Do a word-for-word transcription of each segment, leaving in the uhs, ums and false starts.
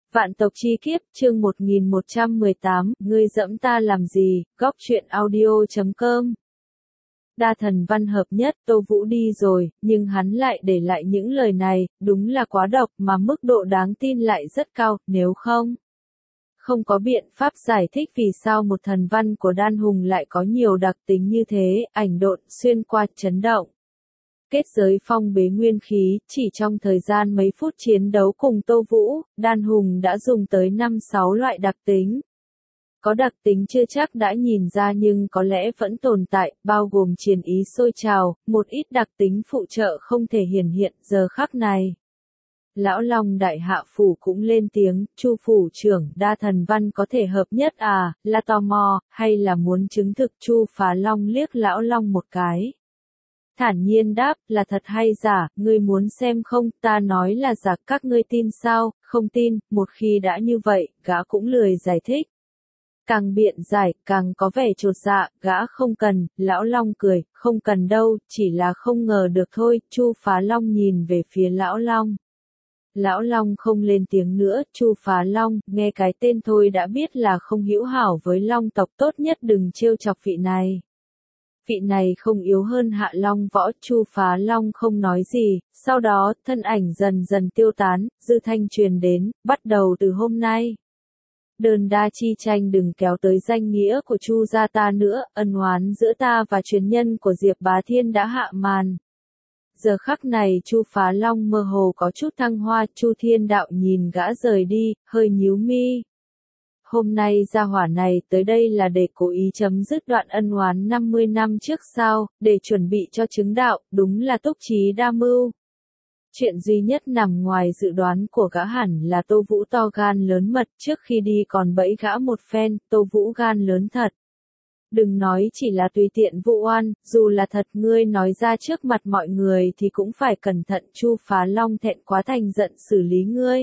Vạn tộc chi kiếp, chương một nghìn một trăm mười tám, ngươi dẫm ta làm gì, góc truyện audio chấm com. Đa thần văn hợp nhất, Tô Vũ đi rồi, nhưng hắn lại để lại những lời này, đúng là quá độc mà mức độ đáng tin lại rất cao, nếu không. Không có biện pháp giải thích vì sao một thần văn của Đan Hùng lại có nhiều đặc tính như thế, ảnh độn, xuyên qua, chấn động. Kết giới phong bế nguyên khí, chỉ trong thời gian mấy phút chiến đấu cùng Tô Vũ, Đan Hùng đã dùng tới năm sáu loại đặc tính. Có đặc tính chưa chắc đã nhìn ra nhưng có lẽ vẫn tồn tại, bao gồm chiến ý sôi trào, một ít đặc tính phụ trợ không thể hiển hiện giờ khắc này. Lão Long Đại Hạ Phủ cũng lên tiếng, Chu Phủ trưởng, đa thần văn có thể hợp nhất à, là tò mò, hay là muốn chứng thực? Chu Phá Long liếc Lão Long một cái. Thản nhiên đáp, là thật hay giả, ngươi muốn xem không, ta nói là giả, các ngươi tin sao, không tin, một khi đã như vậy, gã cũng lười giải thích. Càng biện giải, càng có vẻ chột dạ, gã không cần, Lão Long cười, không cần đâu, chỉ là không ngờ được thôi, Chu Phá Long nhìn về phía Lão Long. Lão Long không lên tiếng nữa, Chu Phá Long, nghe cái tên thôi đã biết là không hữu hảo với Long tộc, tốt nhất đừng trêu chọc vị này. Vị này không yếu hơn Hạ Long Võ, Chu Phá Long không nói gì, sau đó, thân ảnh dần dần tiêu tán, dư thanh truyền đến, bắt đầu từ hôm nay. Đơn đa chi tranh đừng kéo tới danh nghĩa của Chu gia ta nữa, ân oán giữa ta và truyền nhân của Diệp Bá Thiên đã hạ màn. Giờ khắc này Chu Phá Long mơ hồ có chút thăng hoa, Chu Thiên Đạo nhìn gã rời đi, hơi nhíu mi. Hôm nay gia hỏa này tới đây là để cố ý chấm dứt đoạn ân oán năm mươi năm trước sao, để chuẩn bị cho chứng đạo, đúng là túc trí đa mưu. Chuyện duy nhất nằm ngoài dự đoán của gã hẳn là Tô Vũ to gan lớn mật, trước khi đi còn bẫy gã một phen, Tô Vũ gan lớn thật. Đừng nói chỉ là tùy tiện vụ oan, dù là thật ngươi nói ra trước mặt mọi người thì cũng phải cẩn thận. Chu Phá Long thẹn quá thành giận xử lý ngươi.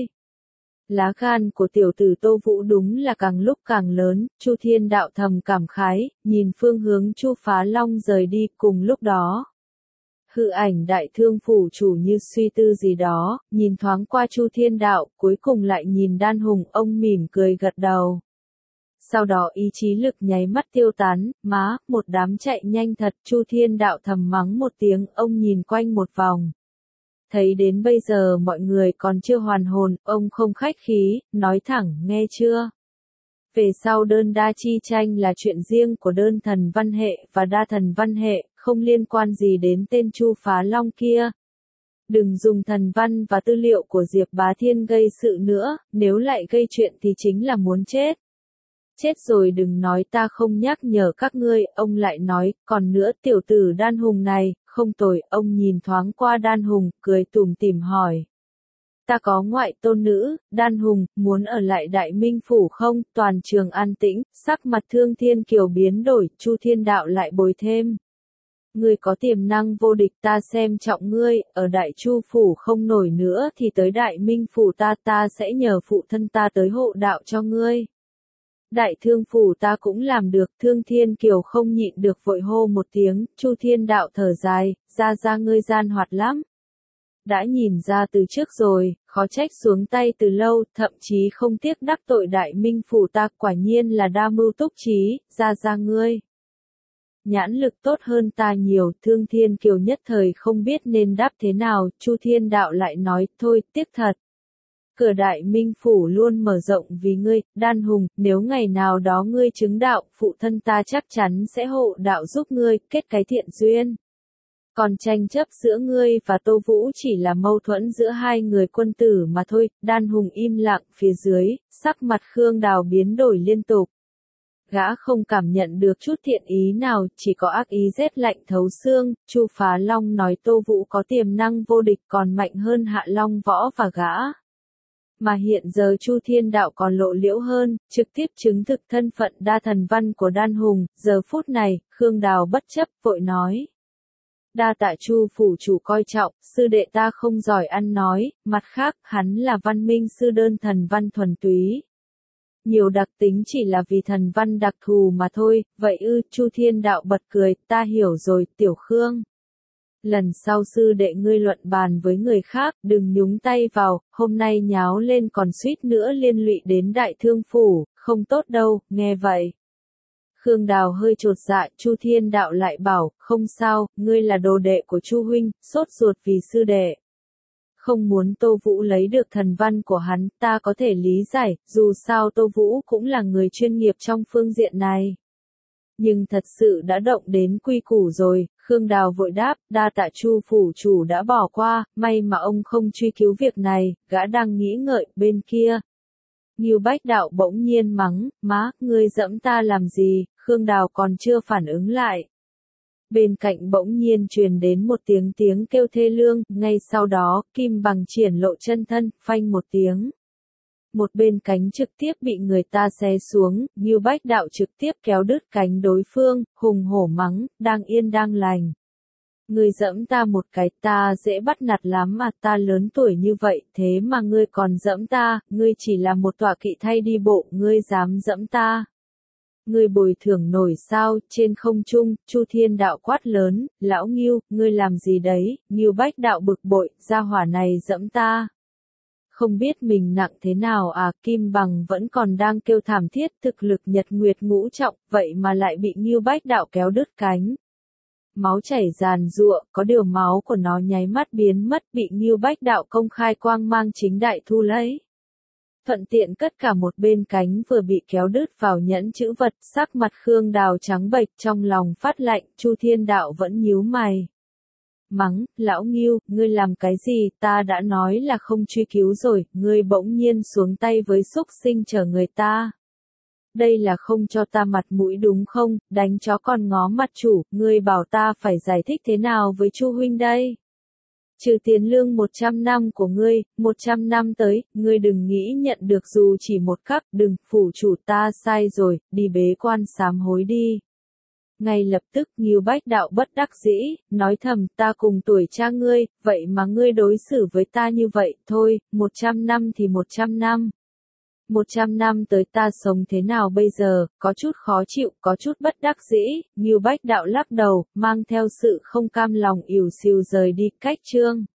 Lá gan của tiểu tử Tô Vũ đúng là càng lúc càng lớn, Chu Thiên Đạo thầm cảm khái, nhìn phương hướng Chu Phá Long rời đi, cùng lúc đó. Hư ảnh Đại Thương phủ chủ như suy tư gì đó, nhìn thoáng qua Chu Thiên Đạo, cuối cùng lại nhìn Đan Hùng, ông mỉm cười gật đầu. Sau đó ý chí lực nháy mắt tiêu tán, má, một đám chạy nhanh thật, Chu Thiên Đạo thầm mắng một tiếng, ông nhìn quanh một vòng. Thấy đến bây giờ mọi người còn chưa hoàn hồn, ông không khách khí, nói thẳng, nghe chưa? Về sau đơn đa chi tranh là chuyện riêng của đơn thần văn hệ và đa thần văn hệ, không liên quan gì đến tên Chu Phá Long kia. Đừng dùng thần văn và tư liệu của Diệp Bá Thiên gây sự nữa, nếu lại gây chuyện thì chính là muốn chết. Chết rồi đừng nói ta không nhắc nhở các ngươi, ông lại nói, còn nữa tiểu tử Đan Hùng này, không tồi, ông nhìn thoáng qua Đan Hùng, cười tủm tỉm hỏi. Ta có ngoại tôn nữ, Đan Hùng, muốn ở lại Đại Minh Phủ không? Toàn trường an tĩnh, sắc mặt Thương Thiên Kiều biến đổi, Chu Thiên Đạo lại bồi thêm. Ngươi có tiềm năng vô địch, ta xem trọng ngươi, ở Đại Chu Phủ không nổi nữa thì tới Đại Minh Phủ ta ta sẽ nhờ phụ thân ta tới hộ đạo cho ngươi. Đại Thương Phủ ta cũng làm được, Thương Thiên Kiều không nhịn được vội hô một tiếng, Chu Thiên Đạo thở dài, ra ra ngươi gian hoạt lắm. Đã nhìn ra từ trước rồi, khó trách xuống tay từ lâu, thậm chí không tiếc đắc tội Đại Minh Phủ ta, quả nhiên là đa mưu túc trí, ra ra ngươi. Nhãn lực tốt hơn ta nhiều, Thương Thiên Kiều nhất thời không biết nên đáp thế nào, Chu Thiên Đạo lại nói, thôi, tiếc thật. Cửa Đại Minh Phủ luôn mở rộng vì ngươi, Đan Hùng, nếu ngày nào đó ngươi chứng đạo, phụ thân ta chắc chắn sẽ hộ đạo giúp ngươi, kết cái thiện duyên. Còn tranh chấp giữa ngươi và Tô Vũ chỉ là mâu thuẫn giữa hai người quân tử mà thôi, Đan Hùng im lặng phía dưới, sắc mặt Khương Đào biến đổi liên tục. Gã không cảm nhận được chút thiện ý nào, chỉ có ác ý rét lạnh thấu xương. Chu Phá Long nói Tô Vũ có tiềm năng vô địch còn mạnh hơn Hạ Long Võ và gã. Mà hiện giờ Chu Thiên Đạo còn lộ liễu hơn, trực tiếp chứng thực thân phận đa thần văn của Đan Hùng, giờ phút này, Khương Đào bất chấp, vội nói. Đa tạ Chu phủ chủ coi trọng, sư đệ ta không giỏi ăn nói, mặt khác, hắn là văn minh sư đơn thần văn thuần túy. Nhiều đặc tính chỉ là vì thần văn đặc thù mà thôi, vậy ư, Chu Thiên Đạo bật cười, ta hiểu rồi, Tiểu Khương. Lần sau sư đệ ngươi luận bàn với người khác, đừng nhúng tay vào, hôm nay nháo lên còn suýt nữa liên lụy đến đại thương phủ, không tốt đâu, nghe vậy. Khương Đào hơi chột dạ, Chu Thiên Đạo lại bảo, không sao, ngươi là đồ đệ của Chu huynh, sốt ruột vì sư đệ. Không muốn Tô Vũ lấy được thần văn của hắn, ta có thể lý giải, dù sao Tô Vũ cũng là người chuyên nghiệp trong phương diện này. Nhưng thật sự đã động đến quy củ rồi, Khương Đào vội đáp, đa tạ Chu phủ chủ đã bỏ qua, may mà ông không truy cứu việc này, gã đang nghĩ ngợi, bên kia. Ngưu Bách Đạo bỗng nhiên mắng, má, ngươi dẫm ta làm gì, Khương Đào còn chưa phản ứng lại. Bên cạnh bỗng nhiên truyền đến một tiếng tiếng kêu thê lương, ngay sau đó, Kim Bằng triển lộ chân thân, phanh một tiếng. Một bên cánh trực tiếp bị người ta xé xuống, Ngưu Bách Đạo trực tiếp kéo đứt cánh đối phương, hùng hổ mắng, đang yên đang lành. Ngươi dẫm ta một cái, ta dễ bắt nạt lắm mà, ta lớn tuổi như vậy, thế mà ngươi còn dẫm ta, ngươi chỉ là một tọa kỵ thay đi bộ, ngươi dám dẫm ta. Ngươi bồi thường nổi sao? Trên không trung, Chu Thiên Đạo quát lớn, lão Ngưu, ngươi làm gì đấy? Ngưu Bách Đạo bực bội, gia hỏa này dẫm ta. Không biết mình nặng thế nào à, Kim Bằng vẫn còn đang kêu thảm thiết, thực lực nhật nguyệt ngũ trọng, vậy mà lại bị Ngưu Bách Đạo kéo đứt cánh. Máu chảy ràn giụa, có điều máu của nó nháy mắt biến mất, bị Ngưu Bách Đạo công khai quang mang chính đại thu lấy. Thuận tiện cất cả một bên cánh vừa bị kéo đứt vào nhẫn chữ vật, sắc mặt Khương Đào trắng bệch, trong lòng phát lạnh, Chu Thiên Đạo vẫn nhíu mày. Mắng, lão Ngưu, ngươi làm cái gì, ta đã nói là không truy cứu rồi, ngươi bỗng nhiên xuống tay với xúc sinh chở người ta. Đây là không cho ta mặt mũi đúng không, đánh chó còn ngó mặt chủ, ngươi bảo ta phải giải thích thế nào với Chu huynh đây? Trừ tiền lương một trăm năm của ngươi, một trăm năm tới, ngươi đừng nghĩ nhận được dù chỉ một khắc, đừng, phủ chủ ta sai rồi, đi bế quan sám hối đi. Ngay lập tức Ngưu Bách Đạo bất đắc dĩ, nói thầm, ta cùng tuổi cha ngươi, vậy mà ngươi đối xử với ta như vậy, thôi, một trăm năm thì một trăm năm. Một trăm năm tới ta sống thế nào bây giờ, có chút khó chịu, có chút bất đắc dĩ, Ngưu Bách Đạo lắc đầu, mang theo sự không cam lòng ỉu xìu rời đi, cách chương.